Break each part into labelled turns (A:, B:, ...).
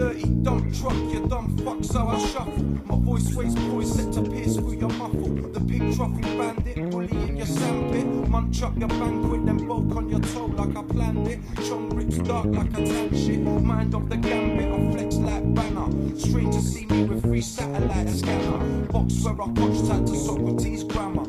A: dirty dump truck, you dumb fuck, so I shuffle. My voice waves poised, set to pierce through your muffle. The pig truffle bandit, bully in your sandpit. Munch up your banquet, then bulk on your toe like I planned it. Chong rips dark like a tan shit. Mind of the gambit, I flex like banner. Strange to see me with free satellite scanner. Box where I punch tight to Socrates grammar.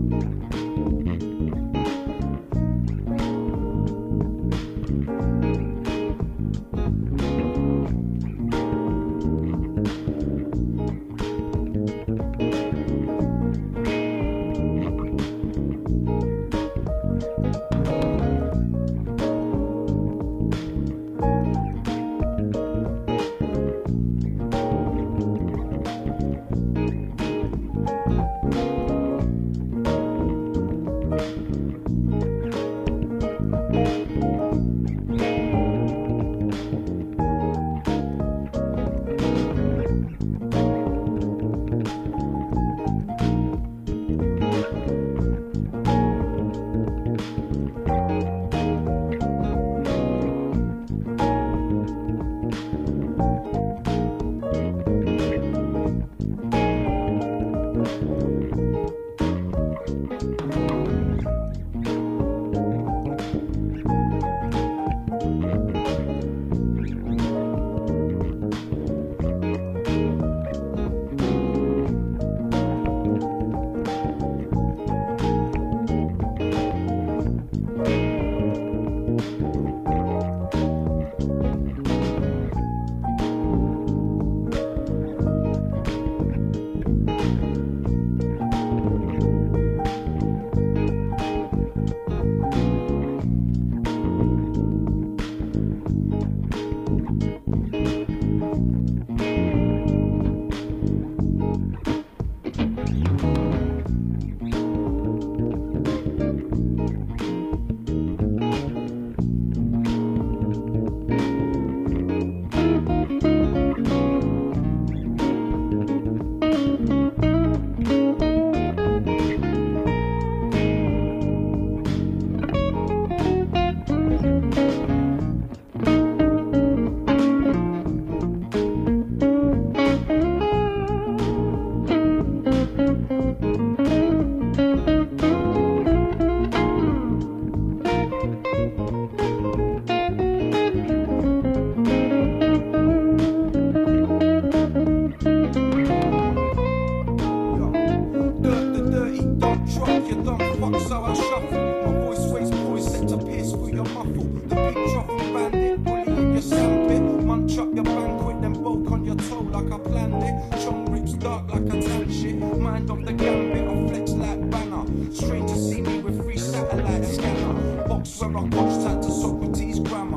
A: So I shuffle, my voice waves poised, set to pierce through your muffle. The big truffle bandit, bully in your sandpit. Munch up your banquet, then bulk on your toe like I planned it. Chong rips dark like a tan shit. Mind of the gambit, I flex like banner. Strange to see me with free satellite scanner. Box where I punch tight to Socrates grammar.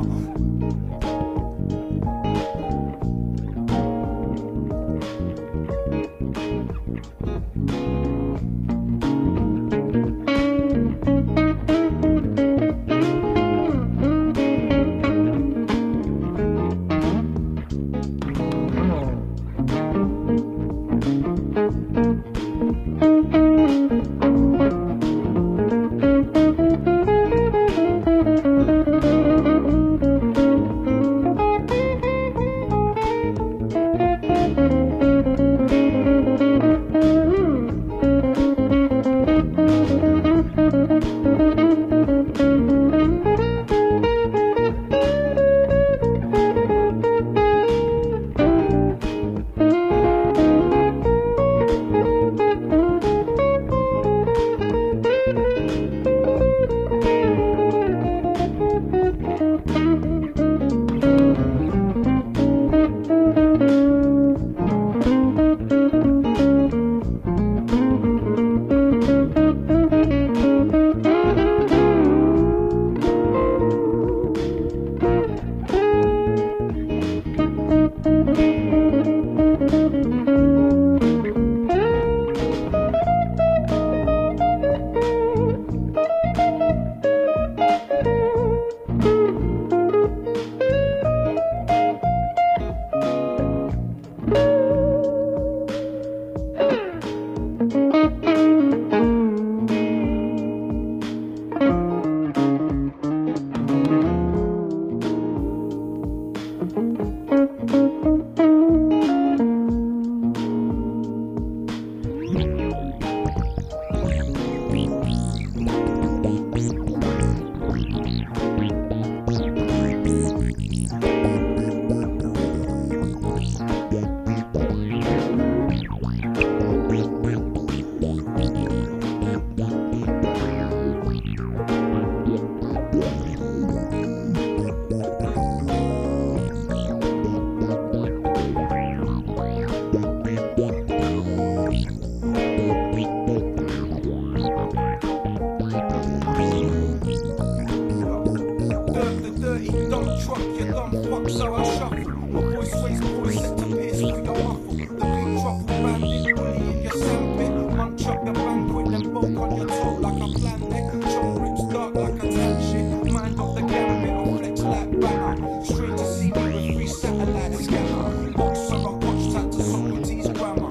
A: dirty, dumb truck, you dumb fuck, so I shuffle. My voice weighs poise, set to pierce through your muffle. The big truffle bandit, bully in your sandpit. Munch up your banquet, then bulk on your toe like I planned it. Chum rips dark like a tan shit. Mind off the gambit, I'll flex like banner. Straight to see me with free satellite scanner. Boxer, I watch that to Socrates grammar.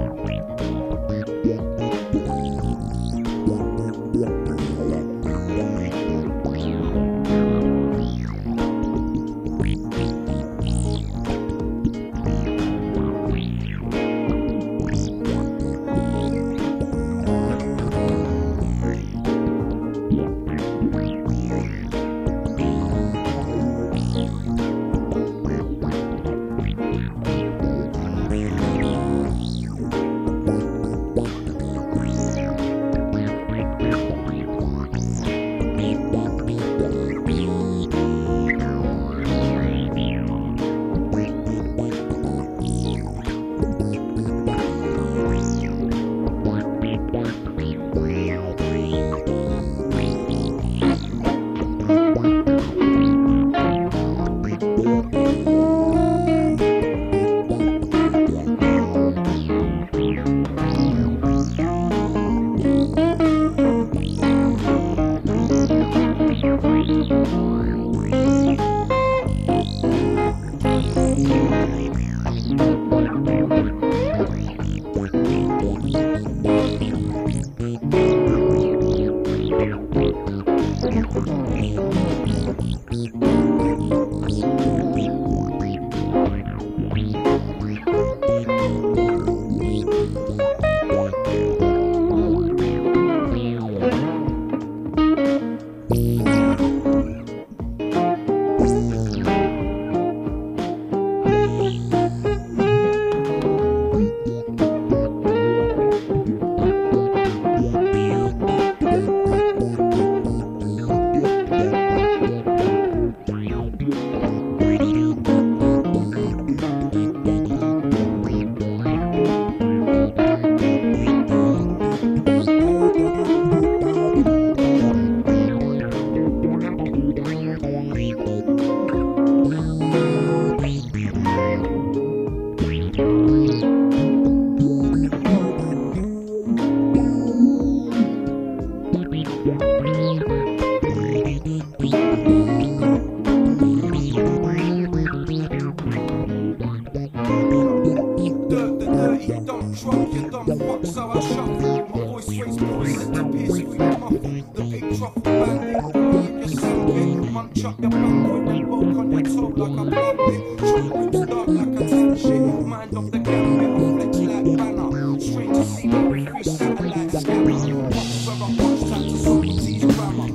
A: Dumb truck, you dumb fuck, so I shuffle. My voice weighs poise, set to pierce through your muffle. The big truffle bandit, bully in your sandpit. Munch up your banquet, then bulk on your toe like I planned it. Chum rips dark like a tan shit. Mind off the gambit, I'll flex like banner. Straight to see me with free satellite scanner. Box where I watch that to Socrates grammar.